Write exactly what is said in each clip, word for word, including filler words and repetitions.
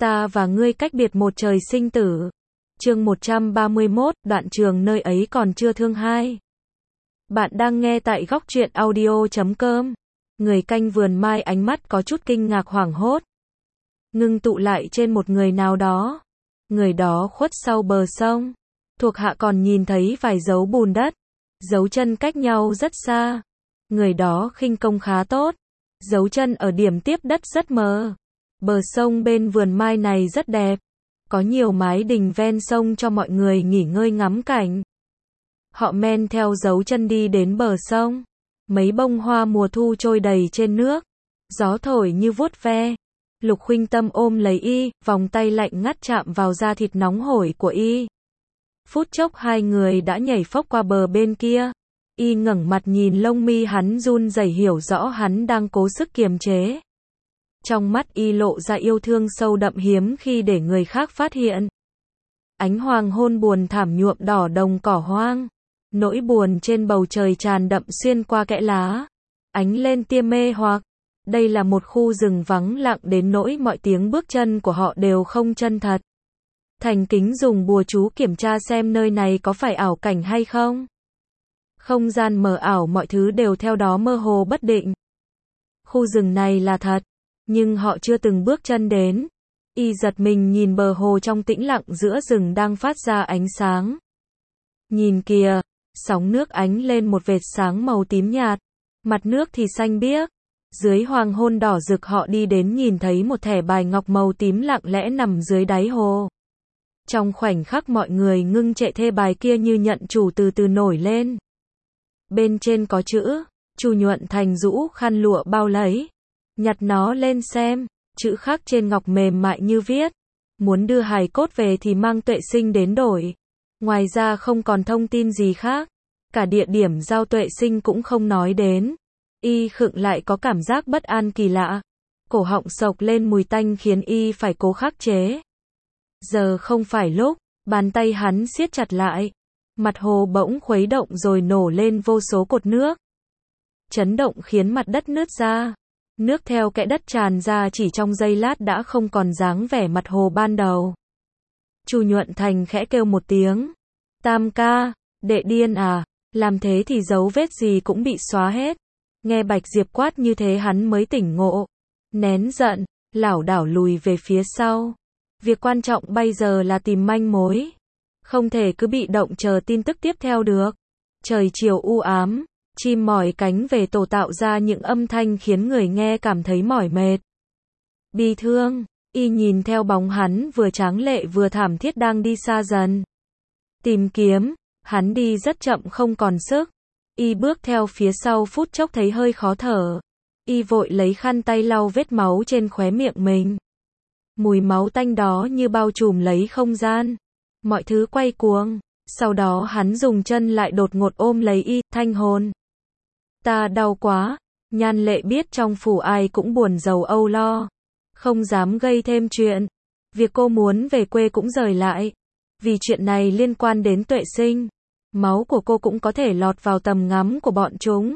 Ta và ngươi cách biệt một trời sinh tử. Chương một trăm ba mươi mốt, đoạn trường nơi ấy còn chưa thương hai. Bạn đang nghe tại góc truyện audio chấm com. Người canh vườn mai ánh mắt có chút kinh ngạc hoảng hốt. Ngưng tụ lại trên một người nào đó. Người đó khuất sau bờ sông. Thuộc hạ còn nhìn thấy vài dấu bùn đất. Dấu chân cách nhau rất xa. Người đó khinh công khá tốt. Dấu chân ở điểm tiếp đất rất mờ. Bờ sông bên vườn mai này rất đẹp. Có nhiều mái đình ven sông cho mọi người nghỉ ngơi ngắm cảnh. Họ men theo dấu chân đi đến bờ sông. Mấy bông hoa mùa thu trôi đầy trên nước. Gió thổi như vuốt ve. Lục Khuynh Tâm ôm lấy y, vòng tay lạnh ngắt chạm vào da thịt nóng hổi của y. Phút chốc hai người đã nhảy phóc qua bờ bên kia. Y ngẩng mặt nhìn lông mi hắn run rẩy, hiểu rõ hắn đang cố sức kiềm chế. Trong mắt y lộ ra yêu thương sâu đậm hiếm khi để người khác phát hiện. Ánh hoàng hôn buồn thảm nhuộm đỏ đồng cỏ hoang. Nỗi buồn trên bầu trời tràn đậm xuyên qua kẽ lá. Ánh lên tia mê hoặc. Đây là một khu rừng vắng lặng đến nỗi mọi tiếng bước chân của họ đều không chân thật. Thành Kính dùng bùa chú kiểm tra xem nơi này có phải ảo cảnh hay không. Không gian mờ ảo, mọi thứ đều theo đó mơ hồ bất định. Khu rừng này là thật, nhưng họ chưa từng bước chân đến. Y giật mình nhìn bờ hồ trong tĩnh lặng giữa rừng đang phát ra ánh sáng. Nhìn kìa, sóng nước ánh lên một vệt sáng màu tím nhạt, mặt nước thì xanh biếc. Dưới hoàng hôn đỏ rực họ đi đến nhìn thấy một thẻ bài ngọc màu tím lặng lẽ nằm dưới đáy hồ. Trong khoảnh khắc mọi người ngưng trệ, thê bài kia như nhận chủ từ từ nổi lên. Bên trên có chữ, Chu Nhuận Thành rũ khăn lụa bao lấy. Nhặt nó lên xem, chữ khắc trên ngọc mềm mại như viết. Muốn đưa hài cốt về thì mang Tuệ Sinh đến đổi. Ngoài ra không còn thông tin gì khác. Cả địa điểm giao Tuệ Sinh cũng không nói đến. Y khựng lại, có cảm giác bất an kỳ lạ. Cổ họng sộc lên mùi tanh khiến y phải cố khắc chế. Giờ không phải lúc, bàn tay hắn siết chặt lại. Mặt hồ bỗng khuấy động rồi nổ lên vô số cột nước. Chấn động khiến mặt đất nứt ra. Nước theo kẽ đất tràn ra, chỉ trong giây lát đã không còn dáng vẻ mặt hồ ban đầu. Chu Nhuận Thành khẽ kêu một tiếng. Tam ca, đệ điên à, làm thế thì dấu vết gì cũng bị xóa hết. Nghe Bạch Diệp quát như thế hắn mới tỉnh ngộ. Nén giận, lảo đảo lùi về phía sau. Việc quan trọng bây giờ là tìm manh mối. Không thể cứ bị động chờ tin tức tiếp theo được. Trời chiều u ám, chim mỏi cánh về tổ tạo ra những âm thanh khiến người nghe cảm thấy mỏi mệt. Bi thương, y nhìn theo bóng hắn vừa tráng lệ vừa thảm thiết đang đi xa dần. Tìm kiếm, hắn đi rất chậm không còn sức. Y bước theo phía sau, phút chốc thấy hơi khó thở. Y vội lấy khăn tay lau vết máu trên khóe miệng mình. Mùi máu tanh đó như bao trùm lấy không gian. Mọi thứ quay cuồng. Sau đó hắn dùng chân lại đột ngột ôm lấy y. Thanh Hồn, ta đau quá. Nhan Lệ biết trong phủ ai cũng buồn rầu âu lo. Không dám gây thêm chuyện. Việc cô muốn về quê cũng rời lại. Vì chuyện này liên quan đến Tuệ Sinh. Máu của cô cũng có thể lọt vào tầm ngắm của bọn chúng.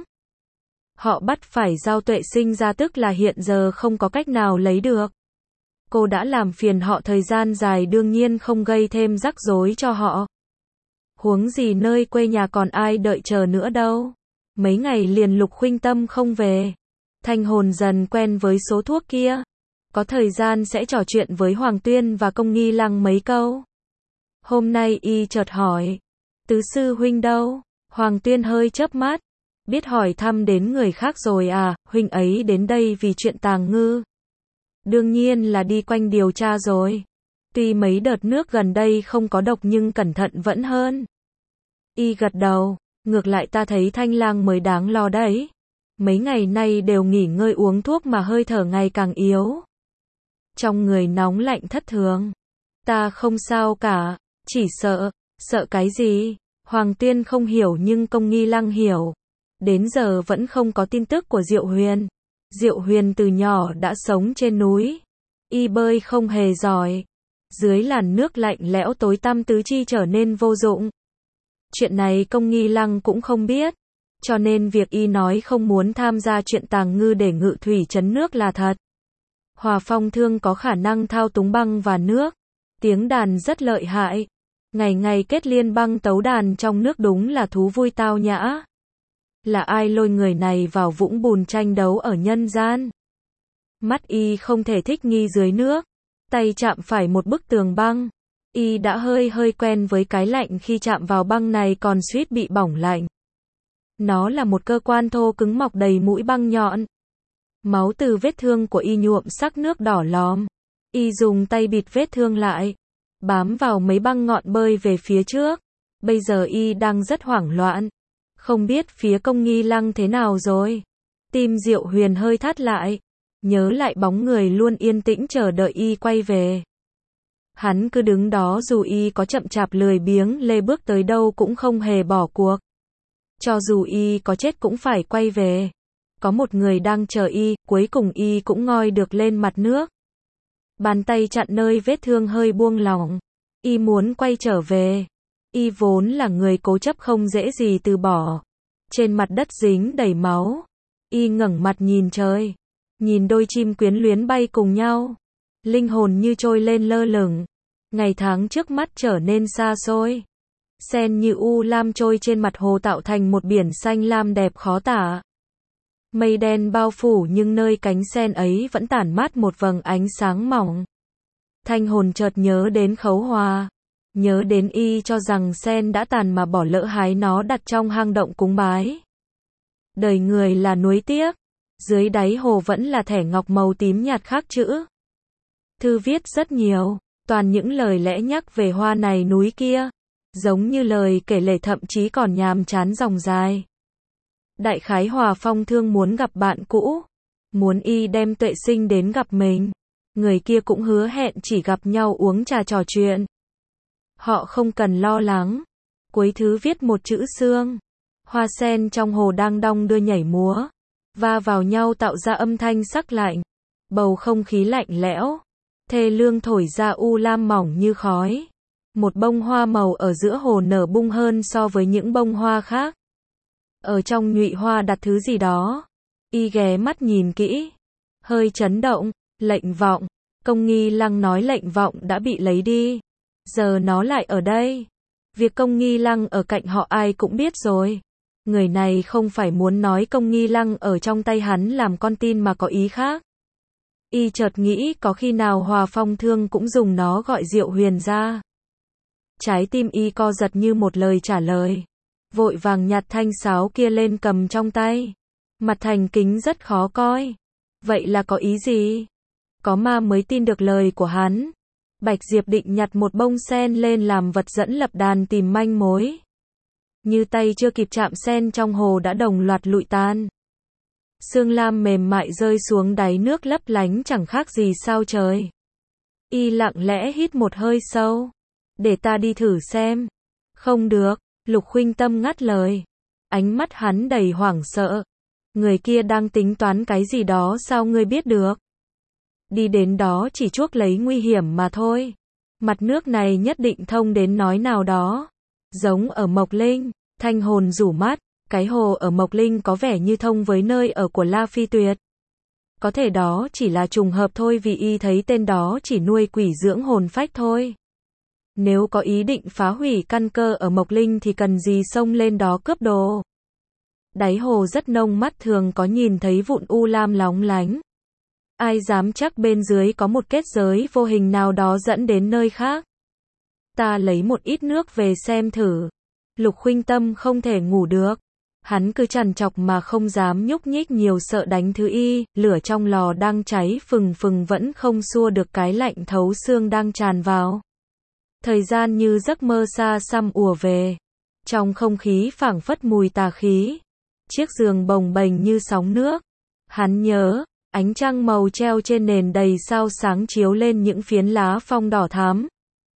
Họ bắt phải giao Tuệ Sinh ra, tức là hiện giờ không có cách nào lấy được. Cô đã làm phiền họ thời gian dài, đương nhiên không gây thêm rắc rối cho họ. Huống gì nơi quê nhà còn ai đợi chờ nữa đâu. Mấy ngày liền Lục Khuynh Tâm không về. Thanh Hồn dần quen với số thuốc kia. Có thời gian sẽ trò chuyện với Hoàng Tuyên và Công Nghi Lăng mấy câu. Hôm nay y chợt hỏi. Tứ sư huynh đâu? Hoàng Tuyên hơi chớp mắt. Biết hỏi thăm đến người khác rồi à, huynh ấy đến đây vì chuyện Tàng Ngư. Đương nhiên là đi quanh điều tra rồi. Tuy mấy đợt nước gần đây không có độc nhưng cẩn thận vẫn hơn. Y gật đầu, ngược lại ta thấy Thanh Lang mới đáng lo đấy. Mấy ngày nay đều nghỉ ngơi uống thuốc mà hơi thở ngày càng yếu. Trong người nóng lạnh thất thường. Ta không sao cả, chỉ sợ. Sợ cái gì? Hoàng Tuyên không hiểu nhưng Công Nghi Lăng hiểu. Đến giờ vẫn không có tin tức của Diệu Huyền. Diệu Huyền từ nhỏ đã sống trên núi. Y bơi không hề giỏi. Dưới làn nước lạnh lẽo tối tăm tứ chi trở nên vô dụng. Chuyện này Công Nghi Lăng cũng không biết. Cho nên việc y nói không muốn tham gia chuyện Tàng Ngư để ngự thủy trấn nước là thật. Hòa Phong Thương có khả năng thao túng băng và nước. Tiếng đàn rất lợi hại. Ngày ngày kết liên băng tấu đàn trong nước đúng là thú vui tao nhã. Là ai lôi người này vào vũng bùn tranh đấu ở nhân gian? Mắt y không thể thích nghi dưới nước. Tay chạm phải một bức tường băng. Y đã hơi hơi quen với cái lạnh khi chạm vào băng này còn suýt bị bỏng lạnh. Nó là một cơ quan thô cứng mọc đầy mũi băng nhọn. Máu từ vết thương của y nhuộm sắc nước đỏ lòm. Y dùng tay bịt vết thương lại. Bám vào mấy băng ngọn bơi về phía trước. Bây giờ y đang rất hoảng loạn. Không biết phía Công Nghi Lăng thế nào rồi. Tim Diệu Huyền hơi thắt lại. Nhớ lại bóng người luôn yên tĩnh chờ đợi y quay về. Hắn cứ đứng đó dù y có chậm chạp lười biếng lê bước tới đâu cũng không hề bỏ cuộc. Cho dù y có chết cũng phải quay về. Có một người đang chờ y, cuối cùng y cũng ngoi được lên mặt nước. Bàn tay chặn nơi vết thương hơi buông lỏng. Y muốn quay trở về. Y vốn là người cố chấp không dễ gì từ bỏ. Trên mặt đất dính đầy máu. Y ngẩng mặt nhìn trời. Nhìn đôi chim quyến luyến bay cùng nhau. Linh hồn như trôi lên lơ lửng. Ngày tháng trước mắt trở nên xa xôi. Sen như u lam trôi trên mặt hồ tạo thành một biển xanh lam đẹp khó tả. Mây đen bao phủ nhưng nơi cánh sen ấy vẫn tản mát một vầng ánh sáng mỏng. Thanh hồn chợt nhớ đến Khấu Hòa. Nhớ đến y cho rằng sen đã tàn mà bỏ lỡ hái nó đặt trong hang động cúng bái. Đời người là nuối tiếc. Dưới đáy hồ vẫn là thẻ ngọc màu tím nhạt khắc chữ. Thư viết rất nhiều, toàn những lời lẽ nhắc về hoa này núi kia. Giống như lời kể lể thậm chí còn nhàm chán dòng dài. Đại khái Hòa Phong Thương muốn gặp bạn cũ. Muốn y đem Tuệ Sinh đến gặp mình. Người kia cũng hứa hẹn chỉ gặp nhau uống trà trò chuyện. Họ không cần lo lắng. Cuối thư viết một chữ sương. Hoa sen trong hồ đang đong đưa nhảy múa. Va vào nhau tạo ra âm thanh sắc lạnh. Bầu không khí lạnh lẽo. Thê lương thổi ra u lam mỏng như khói. Một bông hoa màu ở giữa hồ nở bung hơn so với những bông hoa khác. Ở trong nhụy hoa đặt thứ gì đó. Y ghé mắt nhìn kỹ. Hơi chấn động. Lệnh vọng. Công Nghi Lăng nói lệnh vọng đã bị lấy đi. Giờ nó lại ở đây. Việc Công Nghi Lăng ở cạnh họ ai cũng biết rồi. Người này không phải muốn nói Công Nghi Lăng ở trong tay hắn làm con tin mà có ý khác. Y chợt nghĩ có khi nào Hòa Phong Thương cũng dùng nó gọi Diệu Huyền ra. Trái tim y co giật như một lời trả lời. Vội vàng nhặt thanh sáo kia lên cầm trong tay. Mặt thành kính rất khó coi. Vậy là có ý gì? Có ma mới tin được lời của hắn. Bạch Diệp định nhặt một bông sen lên làm vật dẫn lập đàn tìm manh mối. Như tay chưa kịp chạm sen trong hồ đã đồng loạt lụi tan. Sương lam mềm mại rơi xuống đáy nước lấp lánh chẳng khác gì sao trời. Y lặng lẽ hít một hơi sâu. Để ta đi thử xem. Không được, Lục Khuynh Tâm ngắt lời. Ánh mắt hắn đầy hoảng sợ. Người kia đang tính toán cái gì đó sao ngươi biết được? Đi đến đó chỉ chuốc lấy nguy hiểm mà thôi. Mặt nước này nhất định thông đến nói nào đó. Giống ở Mộc Linh, Thanh hồn rủ mắt. Cái hồ ở Mộc Linh có vẻ như thông với nơi ở của La Phi Tuyệt. Có thể đó chỉ là trùng hợp thôi vì y thấy tên đó chỉ nuôi quỷ dưỡng hồn phách thôi. Nếu có ý định phá hủy căn cơ ở Mộc Linh thì cần gì xông lên đó cướp đồ. Đáy hồ rất nông mắt thường có nhìn thấy vụn u lam lóng lánh. Ai dám chắc bên dưới có một kết giới vô hình nào đó dẫn đến nơi khác. Ta lấy một ít nước về xem thử. Lục Khuynh Tâm không thể ngủ được. Hắn cứ trằn trọc mà không dám nhúc nhích nhiều sợ đánh thứ y, lửa trong lò đang cháy phừng phừng vẫn không xua được cái lạnh thấu xương đang tràn vào. Thời gian như giấc mơ xa xăm ùa về. Trong không khí phảng phất mùi tà khí. Chiếc giường bồng bềnh như sóng nước. Hắn nhớ, ánh trăng màu treo trên nền đầy sao sáng chiếu lên những phiến lá phong đỏ thắm.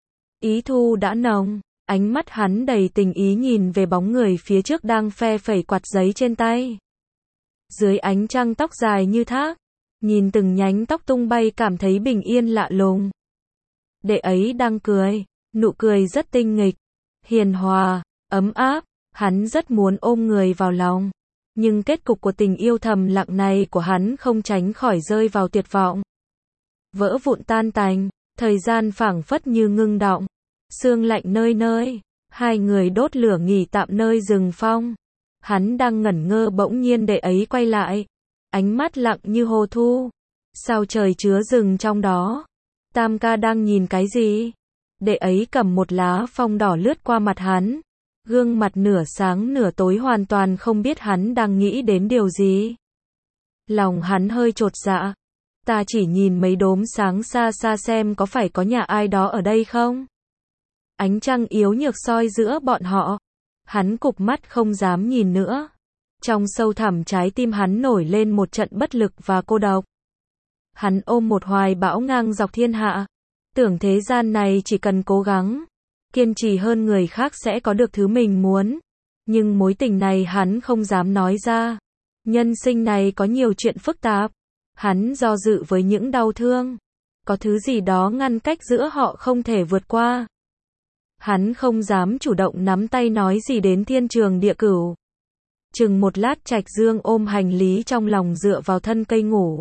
Ý thu đã nồng. Ánh mắt hắn đầy tình ý nhìn về bóng người phía trước đang phe phẩy quạt giấy trên tay. Dưới ánh trăng tóc dài như thác, nhìn từng nhánh tóc tung bay cảm thấy bình yên lạ lùng. Đệ ấy đang cười, nụ cười rất tinh nghịch, hiền hòa, ấm áp, hắn rất muốn ôm người vào lòng. Nhưng kết cục của tình yêu thầm lặng này của hắn không tránh khỏi rơi vào tuyệt vọng. vỡ vụn tan tành, thời gian phảng phất như ngưng đọng, sương lạnh nơi nơi, hai người đốt lửa nghỉ tạm nơi rừng phong. Hắn đang ngẩn ngơ bỗng nhiên đệ ấy quay lại, ánh mắt lặng như hồ thu, sao trời chứa rừng trong đó. Tam ca đang nhìn cái gì? Đệ ấy cầm một lá phong đỏ lướt qua mặt hắn, gương mặt nửa sáng nửa tối hoàn toàn không biết hắn đang nghĩ đến điều gì. Lòng hắn hơi chột dạ, ta chỉ nhìn mấy đốm sáng xa xa xem có phải có nhà ai đó ở đây không? Ánh trăng yếu nhược soi giữa bọn họ, hắn cụp mắt không dám nhìn nữa. Trong sâu thẳm trái tim hắn nổi lên một trận bất lực và cô độc. Hắn ôm một hoài bão ngang dọc thiên hạ, tưởng thế gian này chỉ cần cố gắng, kiên trì hơn người khác sẽ có được thứ mình muốn. Nhưng mối tình này hắn không dám nói ra. Nhân sinh này có nhiều chuyện phức tạp. Hắn do dự với những đau thương. Có thứ gì đó ngăn cách giữa họ không thể vượt qua. Hắn không dám chủ động nắm tay nói gì đến thiên trường địa cửu. Chừng một lát Trạch Dương ôm hành lý trong lòng dựa vào thân cây ngủ.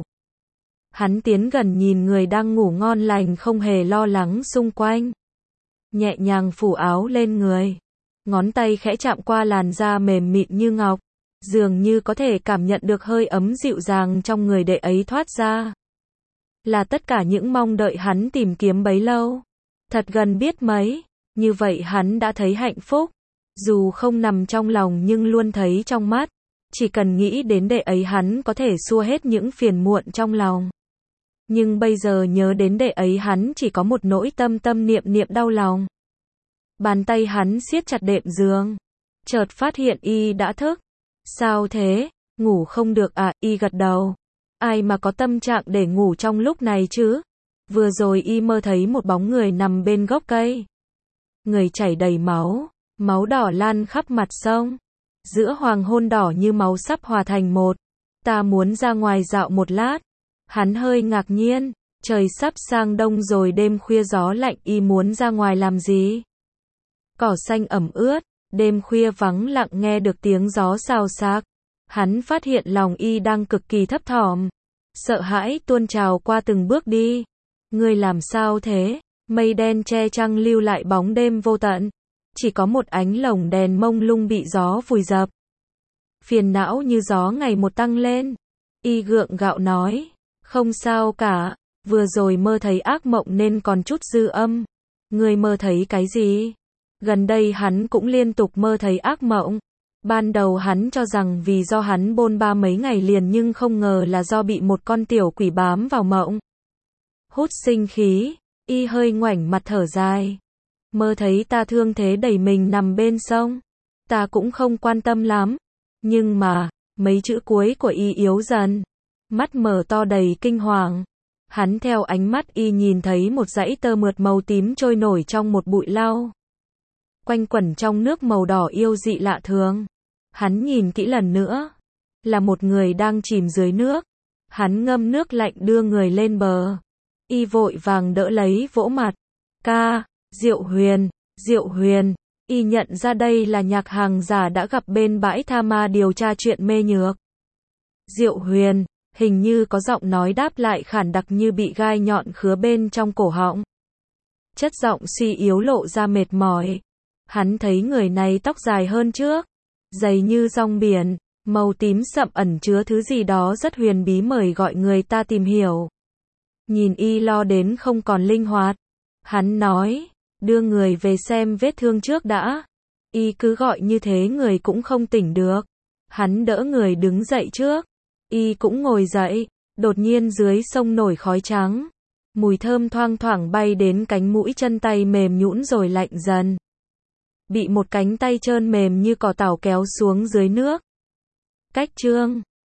Hắn tiến gần nhìn người đang ngủ ngon lành không hề lo lắng xung quanh. Nhẹ nhàng phủ áo lên người. Ngón tay khẽ chạm qua làn da mềm mịn như ngọc. Dường như có thể cảm nhận được hơi ấm dịu dàng trong người đệ ấy thoát ra. Là tất cả những mong đợi hắn tìm kiếm bấy lâu. Thật gần biết mấy. Như vậy hắn đã thấy hạnh phúc. Dù không nằm trong lòng nhưng luôn thấy trong mắt. Chỉ cần nghĩ đến đệ ấy hắn có thể xua hết những phiền muộn trong lòng. Nhưng bây giờ nhớ đến đệ ấy hắn chỉ có một nỗi tâm tâm niệm niệm đau lòng. Bàn tay hắn siết chặt đệm giường. Chợt phát hiện y đã thức. Sao thế? Ngủ không được à? Y gật đầu. Ai mà có tâm trạng để ngủ trong lúc này chứ? Vừa rồi y mơ thấy một bóng người nằm bên gốc cây. Người chảy đầy máu. Máu đỏ lan khắp mặt sông. Giữa hoàng hôn đỏ như máu sắp hòa thành một. Ta muốn ra ngoài dạo một lát. Hắn hơi ngạc nhiên. Trời sắp sang đông rồi, đêm khuya gió lạnh, y muốn ra ngoài làm gì? Cỏ xanh ẩm ướt. Đêm khuya vắng lặng nghe được tiếng gió xào xạc. Hắn phát hiện lòng y đang cực kỳ thấp thỏm. Sợ hãi tuôn trào qua từng bước đi. Ngươi làm sao thế? Mây đen che trăng lưu lại bóng đêm vô tận. Chỉ có một ánh lồng đèn mông lung bị gió vùi dập. Phiền não như gió ngày một tăng lên. Y gượng gạo nói. Không sao cả. Vừa rồi mơ thấy ác mộng nên còn chút dư âm. Ngươi mơ thấy cái gì? Gần đây hắn cũng liên tục mơ thấy ác mộng. Ban đầu hắn cho rằng vì do hắn bôn ba mấy ngày liền, nhưng không ngờ là do bị một con tiểu quỷ bám vào mộng. Hút sinh khí, y hơi ngoảnh mặt thở dài. Mơ thấy ta thương thế đẩy mình nằm bên sông. Ta cũng không quan tâm lắm. Nhưng mà, mấy chữ cuối của y yếu dần. Mắt mở to đầy kinh hoàng. Hắn theo ánh mắt y nhìn thấy một dãy tơ mượt màu tím trôi nổi trong một bụi lau. Quanh quẩn trong nước màu đỏ yêu dị lạ thường. Hắn nhìn kỹ lần nữa. Là một người đang chìm dưới nước. Hắn ngâm nước lạnh đưa người lên bờ. Y vội vàng đỡ lấy vỗ mặt. Ca, Diệu Huyền, Diệu Huyền. Y nhận ra đây là Nhạc Hàng giả đã gặp bên bãi tha ma điều tra chuyện mê nhược. Diệu Huyền, hình như có giọng nói đáp lại khản đặc như bị gai nhọn khứa bên trong cổ họng. Chất giọng suy yếu lộ ra mệt mỏi. Hắn thấy người này tóc dài hơn trước, dày như rong biển, màu tím sậm ẩn chứa thứ gì đó rất huyền bí mời gọi người ta tìm hiểu. Nhìn y lo đến không còn linh hoạt, hắn nói, đưa người về xem vết thương trước đã. Y cứ gọi như thế người cũng không tỉnh được. Hắn đỡ người đứng dậy trước, y cũng ngồi dậy, đột nhiên dưới sông nổi khói trắng. Mùi thơm thoang thoảng bay đến cánh mũi, chân tay mềm nhũn rồi lạnh dần. Bị một cánh tay trơn mềm như cỏ tảo kéo xuống dưới nước. Cách chương